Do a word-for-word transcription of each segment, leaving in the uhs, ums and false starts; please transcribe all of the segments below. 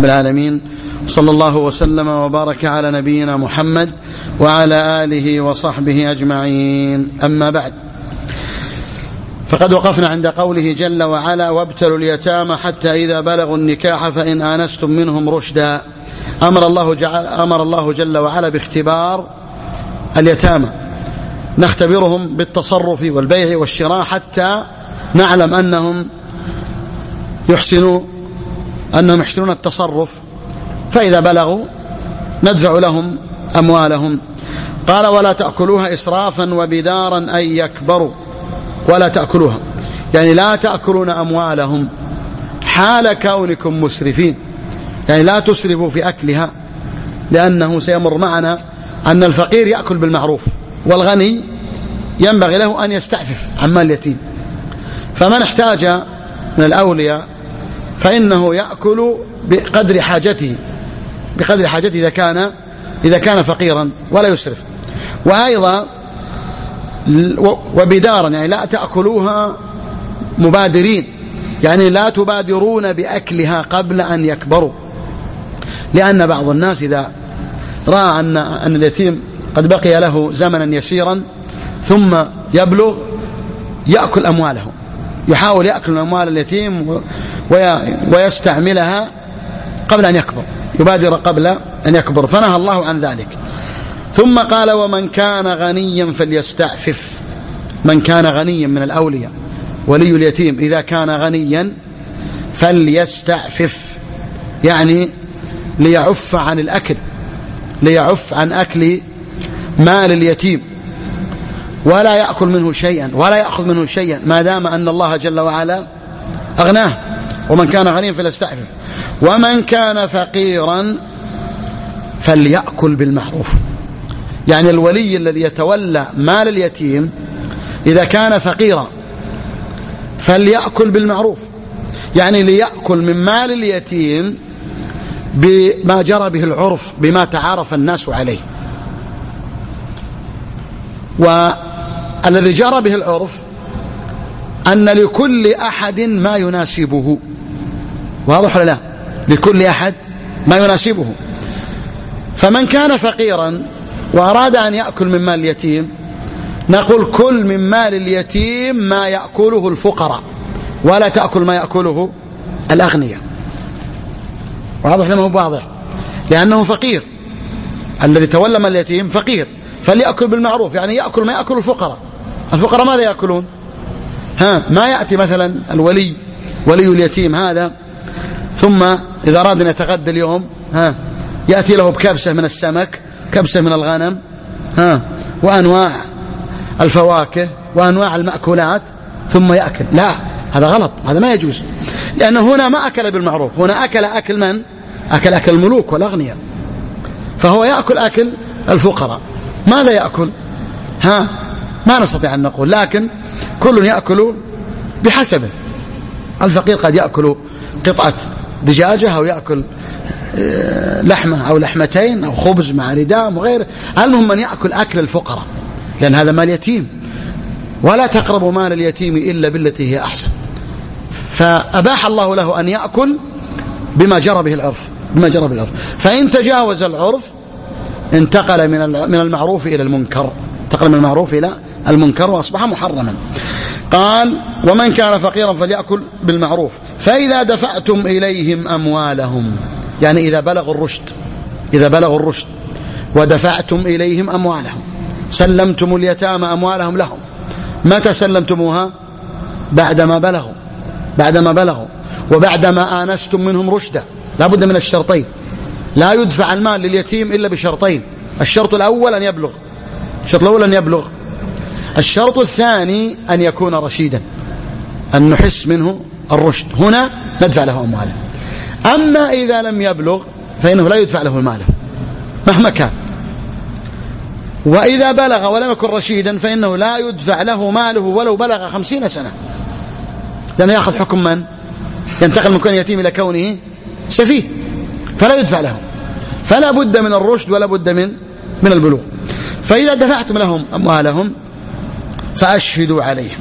رب العالمين، صلى الله وسلم وبارك على نبينا محمد وعلى آله وصحبه أجمعين. أما بعد، فقد وقفنا عند قوله جل وعلا: وابتلوا اليتامى حتى إذا بلغوا النكاح فإن آنستم منهم رشدا. أمر الله, جعل أمر الله جل وعلا باختبار اليتامى، نختبرهم بالتصرف والبيع والشراء حتى نعلم أنهم يحسنوا أنهم يحسنون التصرف، فإذا بلغوا ندفع لهم أموالهم. قال: ولا تأكلوها إسرافا وبدارا أن يكبروا. ولا تأكلوها يعني لا تأكلون أموالهم حال كونكم مسرفين، يعني لا تسرفوا في أكلها، لأنه سيمر معنا أن الفقير يأكل بالمعروف والغني ينبغي له أن يستعفف عن مال اليتيم. فمن احتاج من الأولياء فإنه يأكل بقدر حاجته بقدر حاجته إذا كان إذا كان فقيرا ولا يسرف. وأيضا وبدارا يعني لا تأكلوها مبادرين، يعني لا تبادرون بأكلها قبل أن يكبروا، لأن بعض الناس إذا رأى أن أن اليتيم قد بقي له زمنا يسيرا ثم يبلغ يأكل أمواله، يحاول يأكل أموال اليتيم ويستعملها قبل أن يكبر، يبادر قبل أن يكبر، فنهى الله عن ذلك. ثم قال: ومن كان غنيا فليستعفف. من كان غنيا من الأولياء ولي اليتيم إذا كان غنيا فليستعفف، يعني ليعف عن الأكل، ليعف عن أكل مال اليتيم، ولا يأكل منه شيئا ولا يأخذ منه شيئا ما دام أن الله جل وعلا أغناه. ومن كان غنيا فليستعفف. ومن كان فقيرا فليأكل بالمعروف، يعني الولي الذي يتولى مال اليتيم إذا كان فقيرا فليأكل بالمعروف، يعني ليأكل من مال اليتيم بما جرى به العرف، بما تعارف الناس عليه. والذي جرى به العرف أن لكل أحد ما يناسبه، واضح ولا لا؟ لكل أحد ما يناسبه. فمن كان فقيرا وأراد أن يأكل من مال اليتيم نقول: كل من مال اليتيم ما يأكله الفقراء، ولا تأكل ما يأكله الأغنياء. واضح لما هو واضح؟ لأنه فقير، الذي تولى مال اليتيم فقير، فليأكل بالمعروف، يعني يأكل ما يأكل الفقراء. الفقراء ماذا يأكلون؟ ها ما يأتي مثلا الولي ولي اليتيم هذا ثم إذا أراد أن يتغدى اليوم ها يأتي له بكبسة من السمك، كبسة من الغنم، ها وأنواع الفواكه وأنواع المأكولات ثم يأكل. لا، هذا غلط، هذا ما يجوز، لأنه هنا ما أكل بالمعروف، هنا أكل أكل من؟ أكل أكل الملوك والأغنياء، فهو يأكل أكل الفقراء. ماذا يأكل؟ ها ما نستطيع أن نقول، لكن كل يأكل بحسبه. الفقير قد يأكل قطعة دجاجة أو يأكل لحمة أو لحمتين أو خبز مع رداء وغيره، المهم من يأكل أكل الفقراء، لأن هذا مال يتيم. ولا تقربوا مال اليتيم إلا بالتي هي أحسن. فأباح الله له أن يأكل بما جرى به العرف، بما جرى به العرف. فإن تجاوز العرف انتقل من من المعروف إلى المنكر، انتقل من المعروف إلى المنكر وأصبح محرما. قال: ومن كان فقيرا فليأكل بالمعروف فإذا دفعتم إليهم أموالهم، يعني إذا بلغوا الرشد، إذا بلغوا الرشد ودفعتم إليهم أموالهم، سلمتم اليتامى أموالهم لهم. متى سلمتموها؟ بعدما بلغوا بعدما بلغوا وبعدما آنستم منهم رشدا. لا بد من الشرطين، لا يدفع المال لليتيم إلا بشرطين: الشرط الأول أن يبلغ الشرط الأول أن يبلغ الشرط الثاني أن يكون رشيدا، أن نحس منه الرشد، هنا ندفع له أمواله. أما إذا لم يبلغ فإنه لا يدفع له ماله مهما كان. وإذا بلغ ولم يكن رشيدا فإنه لا يدفع له ماله ولو بلغ خمسين سنة، لأنه يأخذ حكم من؟ ينتقل من كون يتيم إلى كونه سفيه، فلا يدفع له. فلا بد من الرشد ولا بد من من البلوغ. فإذا دفعتم لهم أموالهم فأشهدوا عليهم،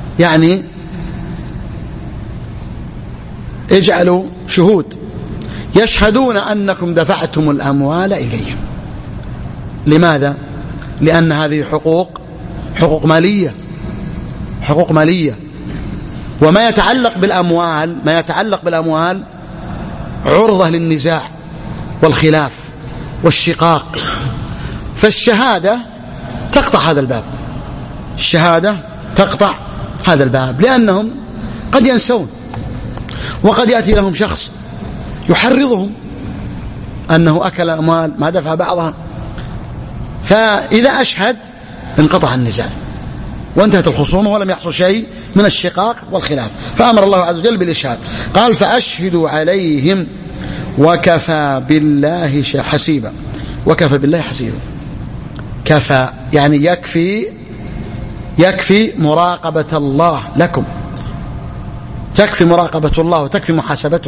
يعني اجعلوا شهود، يشهدون أنكم دفعتم الأموال إليهم. لماذا؟ لأن هذه حقوق حقوق مالية حقوق مالية وما يتعلق بالأموال ما يتعلق بالأموال عرضة للنزاع والخلاف والشقاق، فالشهادة تقطع هذا الباب الشهادة تقطع هذا الباب لأنهم قد ينسون، وقد يأتي لهم شخص يحرضهم أنه أكل أموال ما دفع بعضها، فإذا أشهد انقطع النزاع وانتهت الخصومة ولم يحصل شيء من الشقاق والخلاف. فأمر الله عز وجل بالإشهاد، قال فأشهدوا عليهم وكفى بالله حسيبا. وكفى بالله حسيبا، كفى يعني يكفي يكفي مراقبة الله لكم، تكفي مراقبة الله وتكفي محاسبته.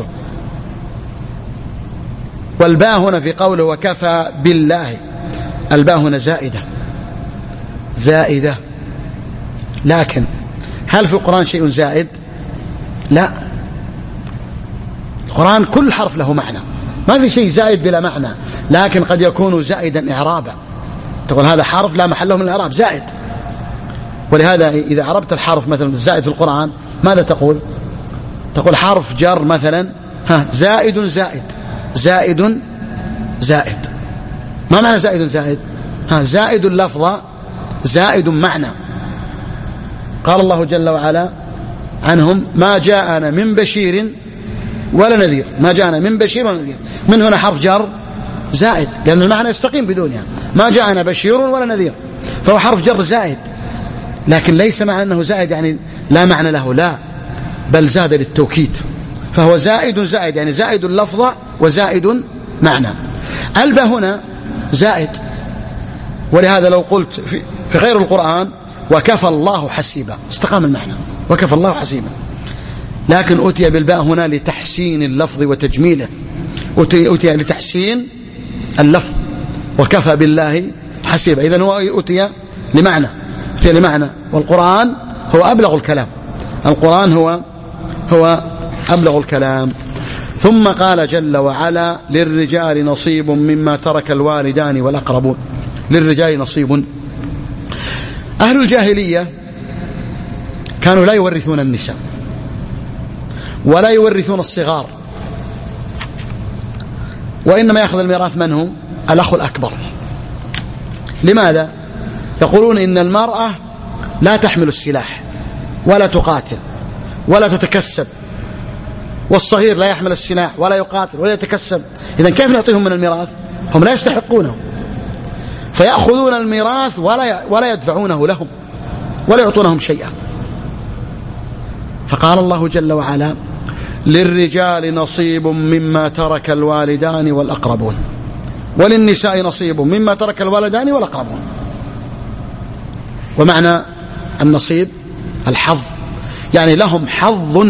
والباء هنا في قوله وكفى بالله، الباء هنا زائدة زائدة لكن هل في القرآن شيء زائد؟ لا، القرآن كل حرف له معنى، ما في شيء زائد بلا معنى، لكن قد يكون زائدا إعرابا، تقول هذا حرف لا محل له من الإعراب زائد. ولهذا إذا عربت الحرف مثلا الزائد في القرآن ماذا تقول؟ تقول حرف جر مثلا ها زائد زائد زائد زائد. ما معنى زائد زائد؟ ها زائد لفظة زائد معنى. قال الله جل وعلا عنهم ما جاءنا من بشير ولا نذير، ما جاءنا من بشير ولا نذير، من هنا حرف جر زائد لأن المعنى يستقيم بدونها، ما جاءنا بشير ولا نذير، فهو حرف جر زائد، لكن ليس معنى أنه زائد يعني لا معنى له، لا، بل زاد للتوكيد، فهو زائد زائد يعني زائد اللفظة وزائد معنى. الباء هنا زائد، ولهذا لو قلت في, في غير القرآن وكفى الله حسيبا استقام المعنى، وكفى الله حسيبا، لكن أتي بالباء هنا لتحسين اللفظ وتجميله، أتي, أتي لتحسين اللفظ وكفى بالله حسيبا، إذن هو أتي لمعنى أتي لمعنى والقرآن هو أبلغ الكلام، القرآن هو هو أبلغ الكلام. ثم قال جل وعلا للرجال نصيب مما ترك الوالدان والأقربون. للرجال نصيب. أهل الجاهلية كانوا لا يورثون النساء ولا يورثون الصغار، وإنما يأخذ الميراث من هو؟ الأخ الأكبر. لماذا؟ يقولون إن المرأة لا تحمل السلاح ولا تقاتل ولا تتكسب، والصغير لا يحمل السلاح ولا يقاتل ولا يتكسب، إذن كيف نعطيهم من الميراث؟ هم لا يستحقونه، فيأخذون الميراث ولا ولا يدفعونه لهم ولا يعطونهم شيئا. فقال الله جل وعلا للرجال نصيب مما ترك الوالدان والأقربون وللنساء نصيب مما ترك الوالدان والأقربون. ومعنى النصيب الحظ، يعني لهم حظ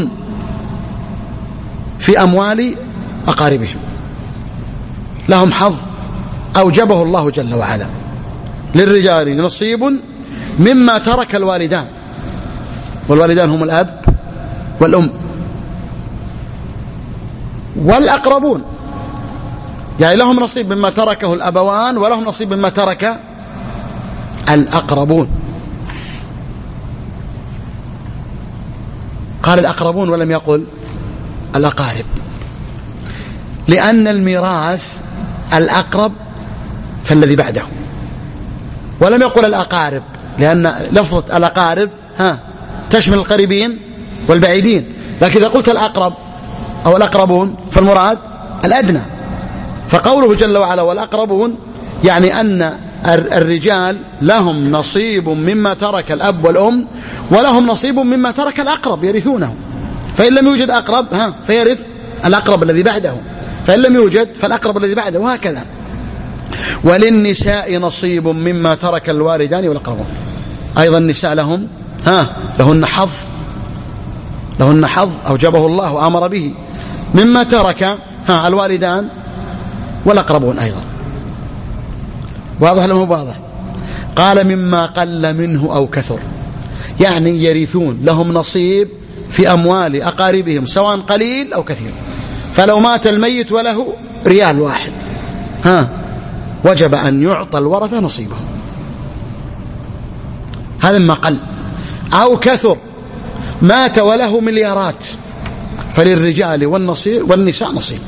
في أموال أقاربهم، لهم حظ أوجبه الله جل وعلا. للرجال نصيب مما ترك الوالدان، والوالدان هم الأب والأم، والأقربون يعني لهم نصيب مما تركه الأبوان ولهم نصيب مما ترك الأقربون. قال الأقربون ولم يقل الأقارب، لأن الميراث الأقرب فالذي بعده، ولم يقل الأقارب لأن لفظة الأقارب ها تشمل القريبين والبعيدين، لكن إذا قلت الأقرب أو الأقربون فالمراد الأدنى. فقوله جل وعلا والأقربون يعني أن الرجال لهم نصيب مما ترك الأب والأم ولهم نصيب مما ترك الأقرب يرثونه، فإن لم يوجد أقرب ها فيرث الأقرب الذي بعده، فإن لم يوجد فالأقرب الذي بعده، وهكذا. وللنساء نصيب مما ترك الوالدان والأقربون، أيضا النساء لهم ها لهن حظ لهن حظ أوجبه الله وأمر به مما ترك ها الوالدان والأقربون أيضا. واضح لهم واضح؟ قال مما قل منه أو كثر، يعني يرثون لهم نصيب في أموال أقاربهم سواء قليل أو كثير، فلو مات الميت وله ريال واحد ها وجب أن يعطى الورثة نصيبه، هذا ما قل. أو كثر، مات وله مليارات فللرجال والنصيب والنساء نصيب.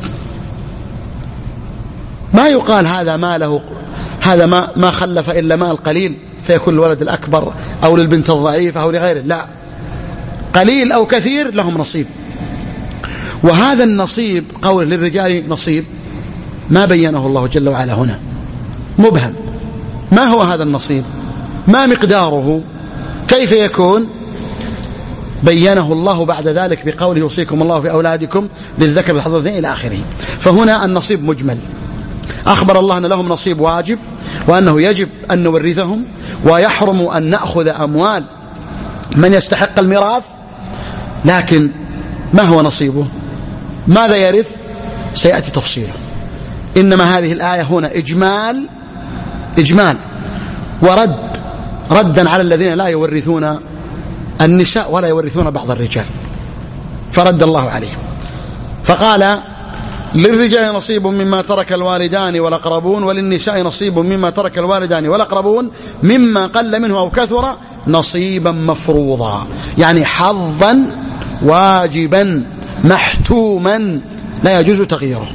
ما يقال هذا ما له هذا ما ما خلف إلا مال قليل فيكون الولد الأكبر أو للبنت الضعيفة أو لغيره، لا، قليل أو كثير لهم نصيب. وهذا النصيب قول للرجال نصيب ما بينه الله جل وعلا هنا، مبهم. ما هو هذا النصيب؟ ما مقداره؟ كيف يكون؟ بينه الله بعد ذلك بقوله يوصيكم الله في أولادكم للذكر بالحظ الأنثيين إلى آخره. فهنا النصيب مجمل، أخبر الله أن لهم نصيب واجب وأنه يجب أن نورثهم، ويحرم أن نأخذ أموال من يستحق الميراث. لكن ما هو نصيبه؟ ماذا يرث؟ سيأتي تفصيله. إنما هذه الآية هنا إجمال إجمال ورد ردا على الذين لا يورثون النساء ولا يورثون بعض الرجال، فرد الله عليهم فقال للرجال نصيب مما ترك الوالدان والأقربون وللنساء نصيب مما ترك الوالدان والأقربون مما قل منه أو كثر نصيبا مفروضا، يعني حظا واجبا محتوما لا يجوز تغييره.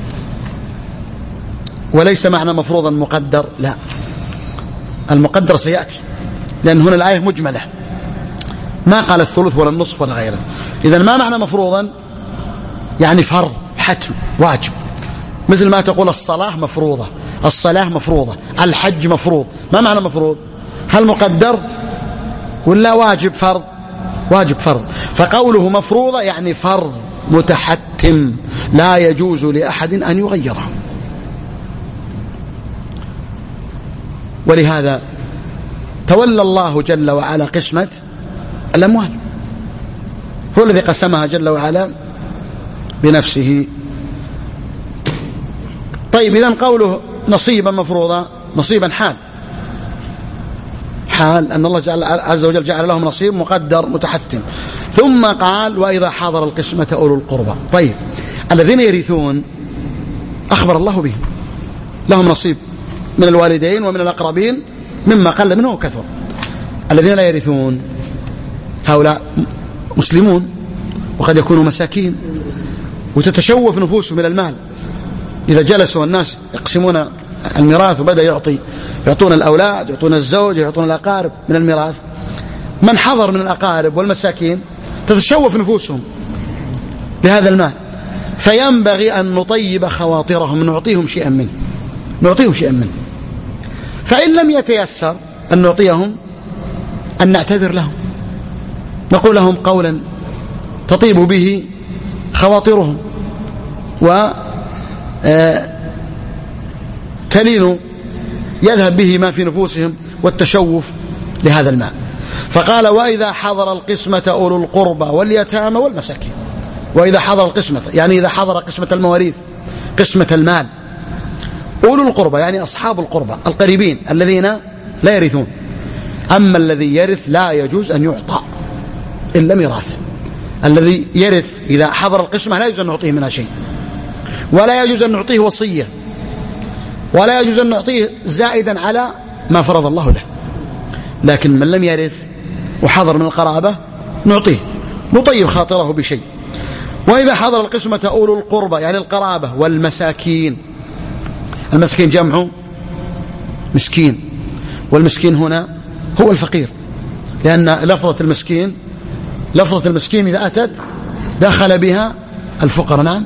وليس معنى مفروضا مقدر، لا، المقدر سيأتي، لأن هنا الآية مجملة ما قال الثلث ولا النصف ولا غيره. إذن ما معنى مفروضا؟ يعني فرض، حتم، واجب، مثل ما تقول الصلاة مفروضة، الصلاة مفروضة، الحج مفروض. ما معنى مفروض؟ هل مقدر ولا واجب فرض؟ واجب فرض. فقوله مفروضة يعني فرض متحتم لا يجوز لأحد أن يغيره. ولهذا تولى الله جل وعلا قسمة الأموال، هو الذي قسمها جل وعلا بنفسه. طيب، إذن قوله نصيبا مفروضا، نصيبا حال حال أن الله جل عز وجل جعل لهم نصيب مقدر متحتم. ثم قال وإذا حضر القسمة أولو القربى. طيب، الذين يرثون أخبر الله بهم، لهم نصيب من الوالدين ومن الأقربين مما قل منه وكثر. الذين لا يرثون هؤلاء مسلمون وقد يكونوا مساكين وتتشوف نفوسهم من المال. إذا جلسوا الناس يقسمون الميراث وبدأ يعطي يعطون الأولاد يعطون الزوج يعطون الأقارب من الميراث، من حضر من الأقارب والمساكين تتشوف نفوسهم بهذا المال، فينبغي أن نطيب خواطرهم، نعطيهم شيئا منه نعطيهم شيئا منه فإن لم يتيسر أن نعطيهم أن نعتذر لهم، نقول لهم قولا تطيب به خواطرهم وتلين يذهب به ما في نفوسهم والتشوف لهذا المال. فقال وإذا حضر القسمة أولو القربى واليتامى والمساكين. وإذا حضر القسمة يعني إذا حضر قسمة المواريث، قسمة المال، أولو القربى يعني أصحاب القربى القريبين الذين لا يرثون. أما الذي يرث لا يجوز أن يعطى إلا ميراثه. الذي يرث إذا حضر القسمة لا يجوز أن نعطيه منها شيء، ولا يجوز أن نعطيه وصية، ولا يجوز أن نعطيه زائدا على ما فرض الله له. لكن من لم يرث وحضر من القرابة نعطيه، نطيب خاطره بشيء. وإذا حضر القسمة أولو القربى يعني القرابة والمساكين. المسكين جمع مسكين، والمسكين هنا هو الفقير، لأن لفظة المسكين لفظة المسكين إذا أتت دخل بها الفقر. نعم.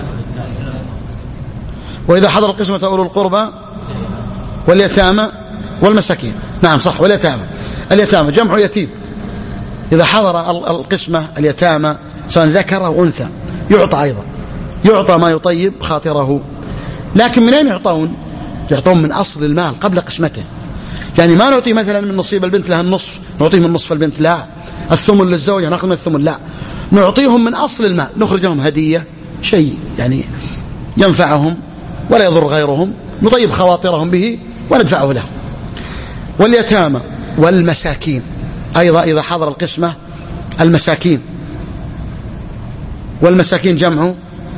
وإذا حضر القسمة أولو القربى واليتامى والمساكين. نعم صح، واليتامى. اليتامى جمع يتيم. إذا حضر القسمة اليتامى سواء ذكر أو أنثى يعطى أيضا، يعطى ما يطيب خاطره. لكن من أين يعطون؟ يعطون من أصل المال قبل قسمته. يعني ما نعطي مثلا من نصيب البنت لها النصف نعطيه من نصف البنت، لا. الثمن للزوجة نأخذ من الثمن، لا. نعطيهم من أصل المال، نخرجهم هدية، شيء يعني ينفعهم ولا يضر غيرهم، نطيب خواطرهم به وندفعه لهم. واليتامى والمساكين أيضا إذا حضر القسمة المساكين. والمساكين جمع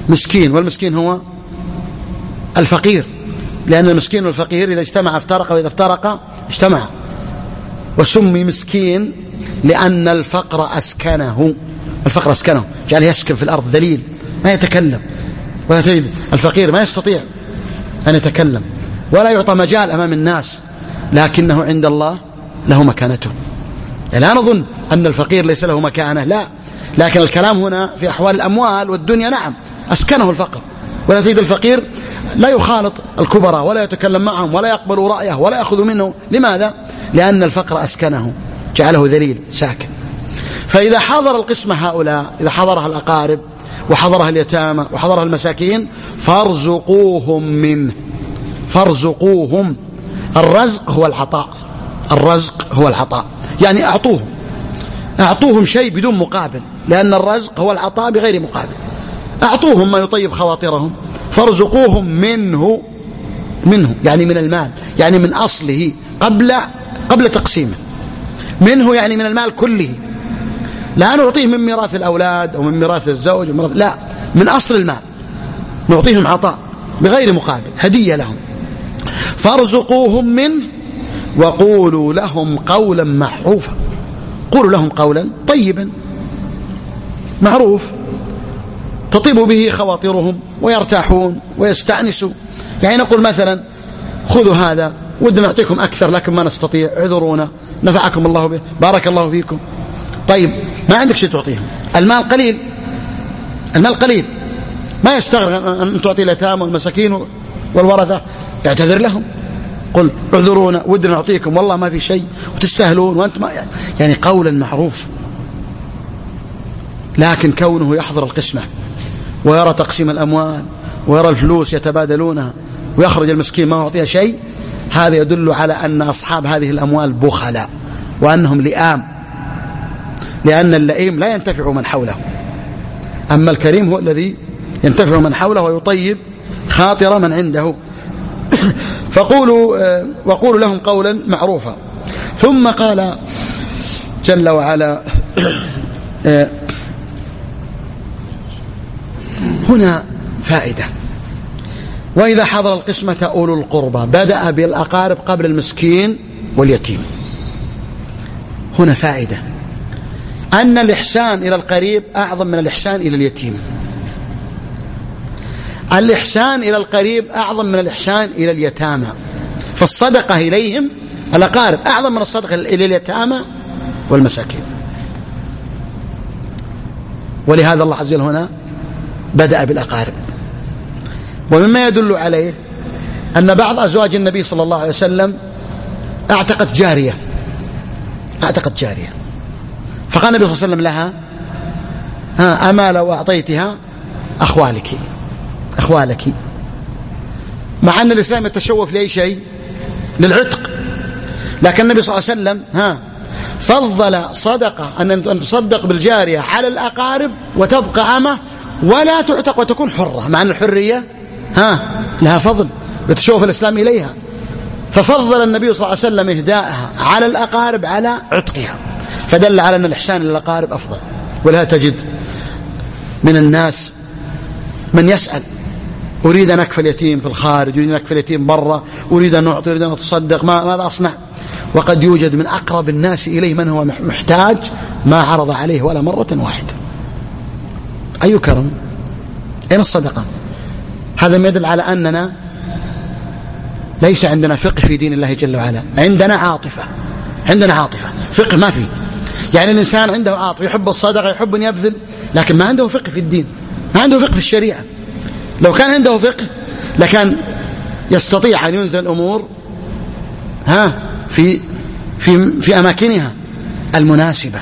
مسكين، والمسكين هو الفقير، لأن المسكين والفقير إذا اجتمع افترق، وإذا افترق اجتمع. وسمي مسكين لأن الفقر أسكنه، الفقر أسكنه، جعل يسكن في الأرض ذليل ما يتكلم. ولا تجد الفقير ما يستطيع أن يتكلم ولا يعطى مجال أمام الناس، لكنه عند الله له مكانته. يعني لا نظن أن الفقير ليس له مكانة، لا، لكن الكلام هنا في أحوال الأموال والدنيا. نعم أسكنه الفقر، ولا تجد الفقير لا يخالط الكبراء ولا يتكلم معهم ولا يقبل رأيه ولا يأخذ منه. لماذا؟ لأن الفقر أسكنه، جعله ذليل ساكن. فإذا حضر القسمة هؤلاء، إذا حضرها الأقارب وحضرها اليتامى وحضرها المساكين، فارزقوهم منه. فارزقوهم، الرزق هو العطاء، الرزق هو العطاء، يعني أعطوهم أعطوهم شيء بدون مقابل، لأن الرزق هو العطاء بغير مقابل. أعطوهم ما يطيب خواطرهم، فارزقوهم منه، منه يعني من المال، يعني من أصله قبل قبل تقسيمه. منه يعني من المال كله، لا نعطيه من ميراث الأولاد أو من ميراث الزوج، لا، من أصل المال نعطيهم عطاء بغير مقابل، هدية لهم. فارزقوهم منه وقولوا لهم قولا معروفا. قولوا لهم قولا طيبا معروف تطيب به خواطرهم ويرتاحون ويستأنسوا. يعني نقول مثلا خذوا هذا، ودنا نعطيكم أكثر لكن ما نستطيع، اعذرونا، نفعكم الله به، بارك الله فيكم. طيب ما عندك شيء تعطيهم، المال قليل، المال قليل، ما يستغرق أن تعطي اليتامى والمساكين والورثة، اعتذر لهم، قل اعذرونا ودنا نعطيكم والله ما في شيء وتستاهلون وأنت ما، يعني قولا معروف. لكن كونه يحضر القسمة ويرى تقسيم الأموال ويرى الفلوس يتبادلونها ويخرج المسكين ما يعطيها شيء، هذا يدل على أن أصحاب هذه الأموال بخلاء وأنهم لئام، لأن اللئيم لا ينتفع من حوله، أما الكريم هو الذي ينتفع من حوله ويطيب خاطر من عنده. فقولوا وقولوا لهم قولا معروفا. ثم قال جل وعلا هنا فائدة: وإذا حضر القسمة أولو القربى، بدأ بالأقارب قبل المسكين واليتيم. هنا فائدة أن الإحسان إلى القريب أعظم من الإحسان إلى اليتيم. الإحسان إلى القريب أعظم من الإحسان إلى اليتامى، فالصدقة إليهم الأقارب أعظم من الصدقة إلى اليتامى والمساكين. ولهذا الله عز وجل هنا بدأ بالأقارب. ومما يدل عليه أن بعض أزواج النبي صلى الله عليه وسلم اعتقت جارية اعتقت جارية فقال النبي صلى الله عليه وسلم لها: ها أما لو أعطيتها أخوالك أخوالك مع أن الإسلام يتشوف لأي شيء، للعتق، لكن النبي صلى الله عليه وسلم ها فضل صدقة أن تصدق بالجارية على الأقارب وتبقى أمة ولا تعتق وتكون حرة، مع أن الحرية ها لها فضل يتشوف الإسلام إليها، ففضل النبي صلى الله عليه وسلم إهداءها على الأقارب على عتقها، فدل على أن الإحسان للأقارب أفضل. ولها تجد من الناس من يسأل: أريد أن أكفل يتيم في الخارج، أريد أن أكفل يتيم برا، أريد أن أعطي، أريد أن أتصدق، ما ماذا أصنع؟ وقد يوجد من أقرب الناس إليه من هو محتاج ما عرض عليه ولا مرة واحدة. أي كرم! أين الصدقة؟ هذا ما يدل على أننا ليس عندنا فقه في دين الله جل وعلا، عندنا عاطفة، عندنا عاطفة، فقه ما فيه. يعني الإنسان عنده عاطفة، يحب الصدقة، يحب أن يبذل، لكن ما عنده فقه في الدين، ما عنده فقه في الشريعة. لو كان عنده فقه لكان يستطيع أن ينزل الأمور ها في في في أماكنها المناسبة.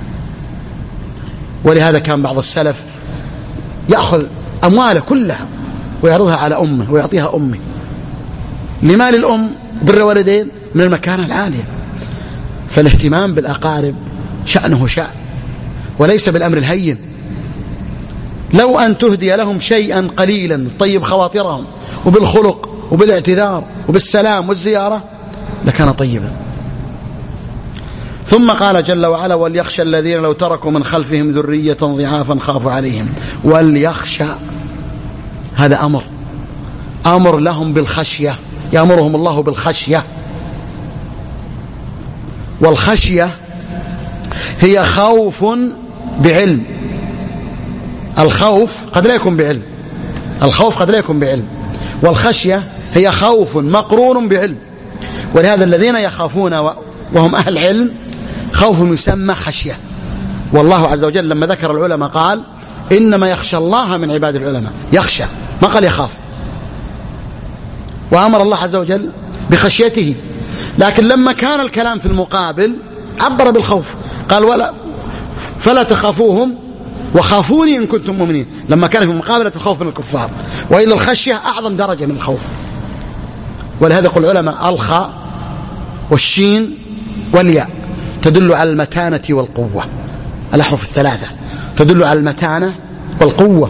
ولهذا كان بعض السلف يأخذ أمواله كلها ويعرضها على أمه ويعطيها أمه، لمال الأم بر والدين من المكانة العالية. فالاهتمام بالأقارب شأنه شأن وليس بالأمر الهين. لو أن تهدي لهم شيئا قليلا طيب خواطرهم وبالخلق وبالاعتذار وبالسلام والزيارة لكان طيبا. ثم قال جل وعلا: وليخشى الذين لو تركوا من خلفهم ذرية ضعافا خافوا عليهم. وليخشى هذا أمر أمر لهم بالخشية، يأمرهم الله بالخشية. والخشية هي خوف بعلم. الخوف قد لا يكون بعلم، الخوف قد لا يكون بعلم، والخشية هي خوف مقرون بعلم. ولهذا الذين يخافون وهم أهل علم خوف يسمى خشية. والله عز وجل لما ذكر العلماء قال إنما يخشى الله من عباد العلماء، يخشى ما قال يخاف. وأمر الله عز وجل بخشيته، لكن لما كان الكلام في المقابل عبر بالخوف، قال ولا فلا تخافوهم وخافوني إن كنتم مؤمنين، لما كان في مقابلة الخوف من الكفار. وإلا الخشية أعظم درجة من الخوف. ولهذا يقول العلماء الخاء والشين والياء تدل على المتانة والقوة، الأحرف الثلاثة تدل على المتانة والقوة.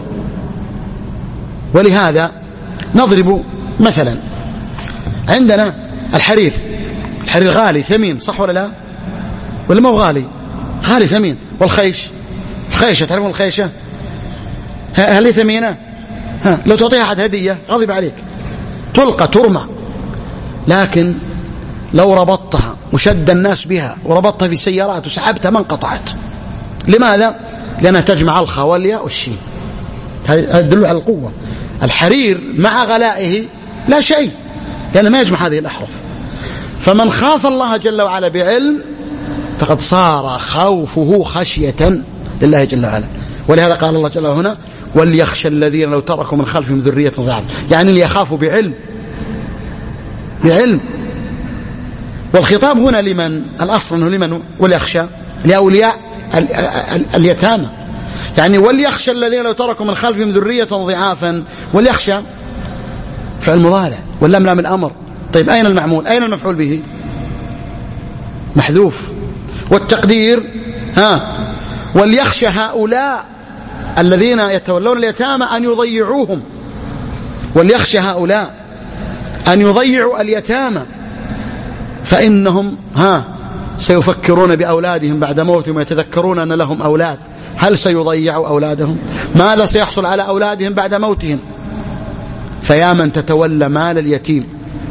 ولهذا نضرب مثلا عندنا الحرير، الحرير غالي ثمين صح ولا لا؟ ولا ما هو غالي؟ غالي ثمين. والخيش، الخيشة تعرفون الخيشة هل هي ثمينة؟ ها لو تعطيها أحد هدية غضب عليك، تلقى ترمى. لكن لو ربطتها وشد الناس بها وربطتها في سيارات وسحبتها ما انقطعت. لماذا؟ لأنها تجمع الخاء والياء والشين، هذا يدل على القوة. الحرير مع غلائه لا شيء، لأنه ما يجمع هذه الأحرف. فمن خاف الله جل وعلا بعلم فقد صار خوفه خشية لله جل وعلا. ولهذا قال الله جل وعلا هنا وليخشى الذين لو تركوا من خلفهم ذرية ضعاف، يعني ليخافوا بعلم، بعلم. والخطاب هنا لمن؟ الأصل أنه لمن؟ وليخشى لأولياء اليتامى، يعني وليخشى الذين لو تركوا من خلفهم ذرية ضعافا. وليخشى فعل مضارع واللام لام الأمر. طيب أين المعمول؟ أين المفعول به؟ محذوف. والتقدير ها وليخشى هؤلاء الذين يتولون اليتامى أن يضيعوهم، وليخشى هؤلاء أن يضيعوا اليتامى فإنهم ها سيفكرون بأولادهم بعد موتهم ويتذكرون أن لهم أولاد. هل سيضيعوا أولادهم؟ ماذا سيحصل على أولادهم بعد موتهم؟ فيا من تتولى مال اليتيم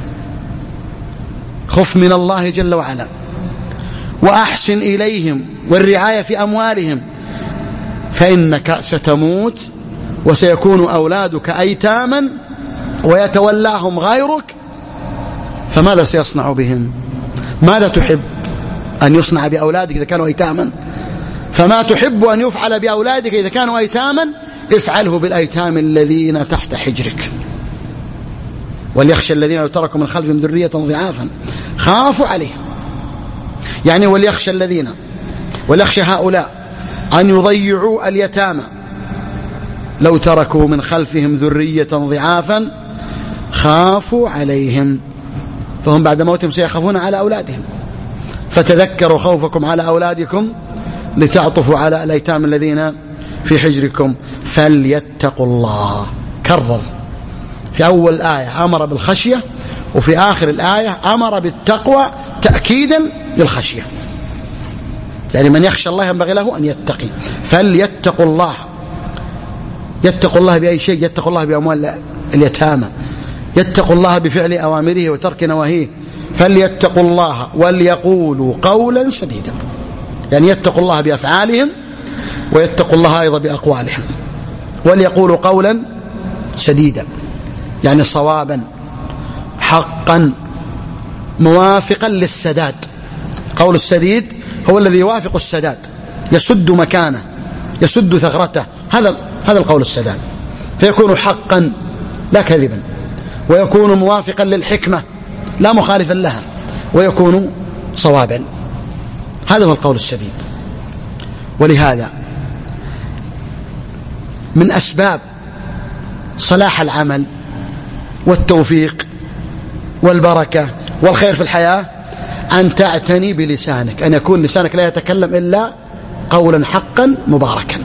خف من الله جل وعلا وأحسن إليهم والرعاية في أموالهم، فإنك ستموت وسيكون أولادك أيتاما ويتولاهم غيرك، فماذا سيصنع بهم؟ ماذا تحب أن يصنع بأولادك إذا كانوا أيتاما؟ فما تحب أن يفعل بأولادك إذا كانوا أيتاما افعله بالأيتام الذين تحت حجرك. وليخشى الذين لو تركوا من خلفهم ذرية ضعافا خافوا عليهم، يعني وليخشى الذين وليخشى هؤلاء أن يضيعوا اليتامى لو تركوا من خلفهم ذرية ضعافا خافوا عليهم، فهم بعد موتهم سيخافون على أولادهم. فتذكروا خوفكم على أولادكم لتعطفوا على الأيتام الذين في حجركم. فليتقوا الله، كرر في أول الآية أمر بالخشية، وفي آخر الآية أمر بالتقوى تأكيدا للخشية. يعني من يخشى الله ينبغي له أن يتقي. فليتقوا الله، يتقوا الله بأي شيء؟ يتقوا الله بأموال اليتامى، يتقوا الله بفعل أوامره وترك نواهيه. فليتقوا الله وليقولوا قولا سديدا، يعني يتقوا الله بأفعالهم ويتقوا الله أيضا بأقوالهم. وليقولوا قولا سديدا يعني صوابا حقا موافقا للسداد. قول السديد هو الذي يوافق السداد، يسد مكانه، يسد ثغرته، هذا هذا القول السداد. فيكون حقا لا كذبا، ويكون موافقا للحكمة لا مخالفا لها، ويكون صوابا. هذا هو القول السديد. ولهذا من أسباب صلاح العمل والتوفيق والبركة والخير في الحياة أن تعتني بلسانك، أن يكون لسانك لا يتكلم إلا قولا حقا مباركا.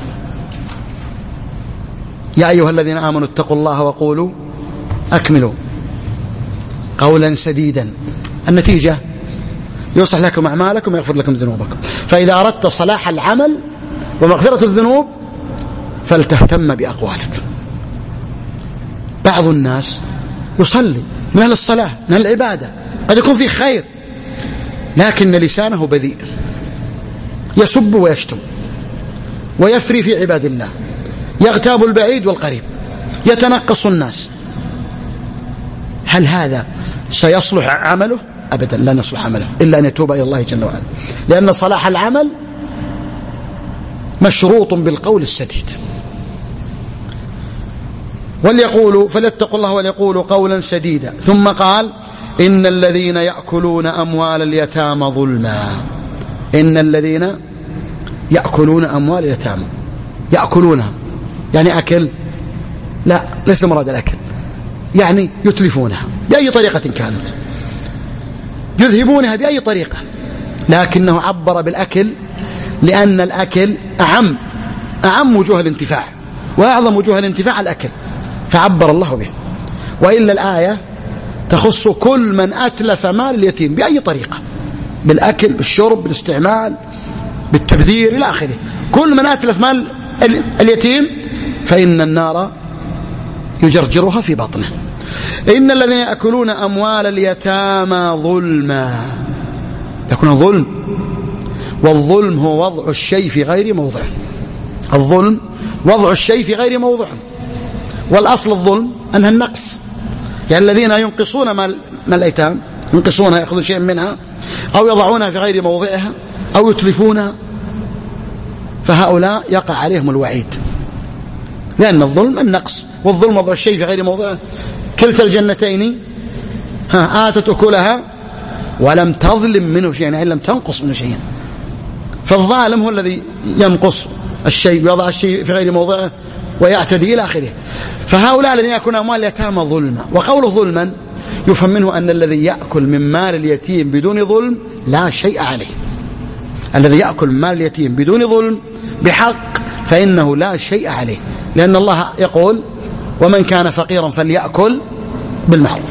يا أيها الذين آمنوا اتقوا الله وقولوا أكملوا قولا سديدا. النتيجة يصلح لكم أعمالكم ويغفر لكم ذنوبكم. فإذا أردت صلاح العمل ومغفرة الذنوب فلتهتم بأقوالك. بعض الناس يصلي من أهل الصلاة من أهل العبادة، قد يكون فيه خير، لكن لسانه بذيء، يسب ويشتم ويفري في عباد الله، يغتاب البعيد والقريب، يتنقص الناس. هل هذا سيصلح عمله؟ أبدا لا يصلح عمله إلا أن يتوب إلى الله جل وعلا، لأن صلاح العمل مشروط بالقول السديد. وليقولوا فليتقوا الله وليقولوا قولا سديدا. ثم قال إن الذين يأكلون أموال اليتامى ظلما. إن الذين يأكلون أموال اليتامى، يأكلونها يعني أكل؟ لا، ليس مراد الأكل، يعني يتلفونها بأي طريقة كانت، يذهبونها بأي طريقة، لكنه عبر بالأكل لأن الأكل أعم أعم وجوه الانتفاع، وأعظم وجوه الانتفاع الأكل، فعبر الله به. وإلا الآية تخص كل من أتلف مال اليتيم بأي طريقة، بالأكل، بالشرب، بالاستعمال، بالتبذير إلى آخره. كل من أتلف مال اليتيم فإن النار يجرجرها في بطنه. إن الذين يأكلون أموال اليتامى ظلما، يكون ظلم، والظلم هو وضع الشيء في غير موضعه. الظلم وضع الشيء في غير موضعه، والأصل الظلم أنها النقص، يعني الذين ينقصون مال الأيتام، ينقصونها، يأخذون شيئا منها أو يضعونها في غير موضعها أو يتلفونها، فهؤلاء يقع عليهم الوعيد، لأن الظلم النقص، والظلم وضع الشيء في غير موضعه. كلتا الجنتين ها آتت أكلها ولم تظلم منه شيئا، يعني لم تنقص منه شيئا. فالظالم هو الذي ينقص الشيء ويضع الشيء في غير موضعه ويعتدي إلى آخره. فهؤلاء الذين يأكلون أموال اليتامى ظلما، وقوله ظلما يفهم منه أن الذي يأكل من مال اليتيم بدون ظلم لا شيء عليه. الذي يأكل من مال اليتيم بدون ظلم بحق فإنه لا شيء عليه، لأن الله يقول ومن كان فقيرا فليأكل بالمعروف.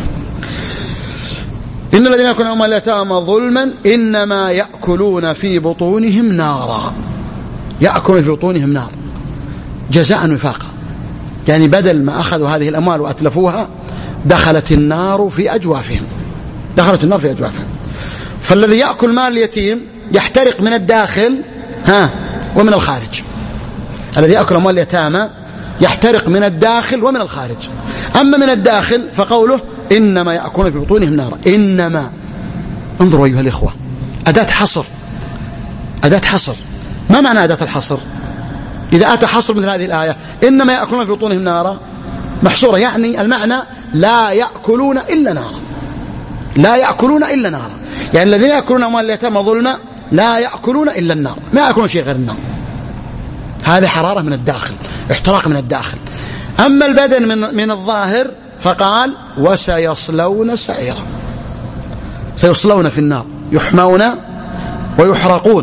إن الذين يأكلون أموال اليتامى ظلما إنما يأكلون في بطونهم نارا. يأكلون في بطونهم نار جزاء وفاقا، يعني بدل ما أخذوا هذه الأموال وأتلفوها دخلت النار في أجوافهم، دخلت النار في أجوافهم. فالذي يأكل مال اليتيم يحترق من الداخل ها ومن الخارج. الذي يأكل أموال اليتامى يحترق من الداخل ومن الخارج. أما من الداخل فقوله إنما يأكلون في بطونهم نارا. إنما، انظروا أيها الإخوة، أداة حصر، أداة حصر. ما معنى أداة الحصر؟ إذا أتى حصر مثل هذه الآية إنما يأكلون في بطونهم نارا محصورة، يعني المعنى لا يأكلون إلا نارا، لا يأكلون إلا نارا. يعني الذين يأكلون أموال اليتامى ظلما لا يأكلون إلا النار، ما يأكلون شيء غير النار. هذه حرارة من الداخل، احتراق من الداخل. أما البدن من, من الظاهر فقال وسيصلون سعيرا، سيصلون في النار، يحمون ويحرقون،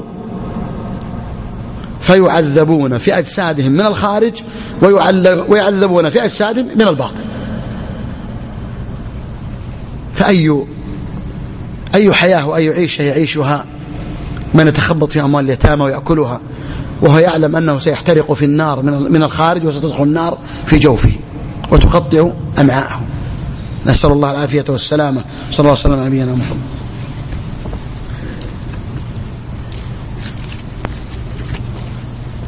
فيعذبون في أجسادهم من الخارج ويعذبون في أجسادهم من الباطن. فأي أي حياة وأي عيشة يعيشها من يتخبط في أموال اليتامى ويأكلها وهو يعلم أنه سيحترق في النار من الخارج وستدخل النار في جوفه وتقطع أمعاءه. نسأل الله العافية والسلامة. صلى الله عليه وسلم على نبينا محمد.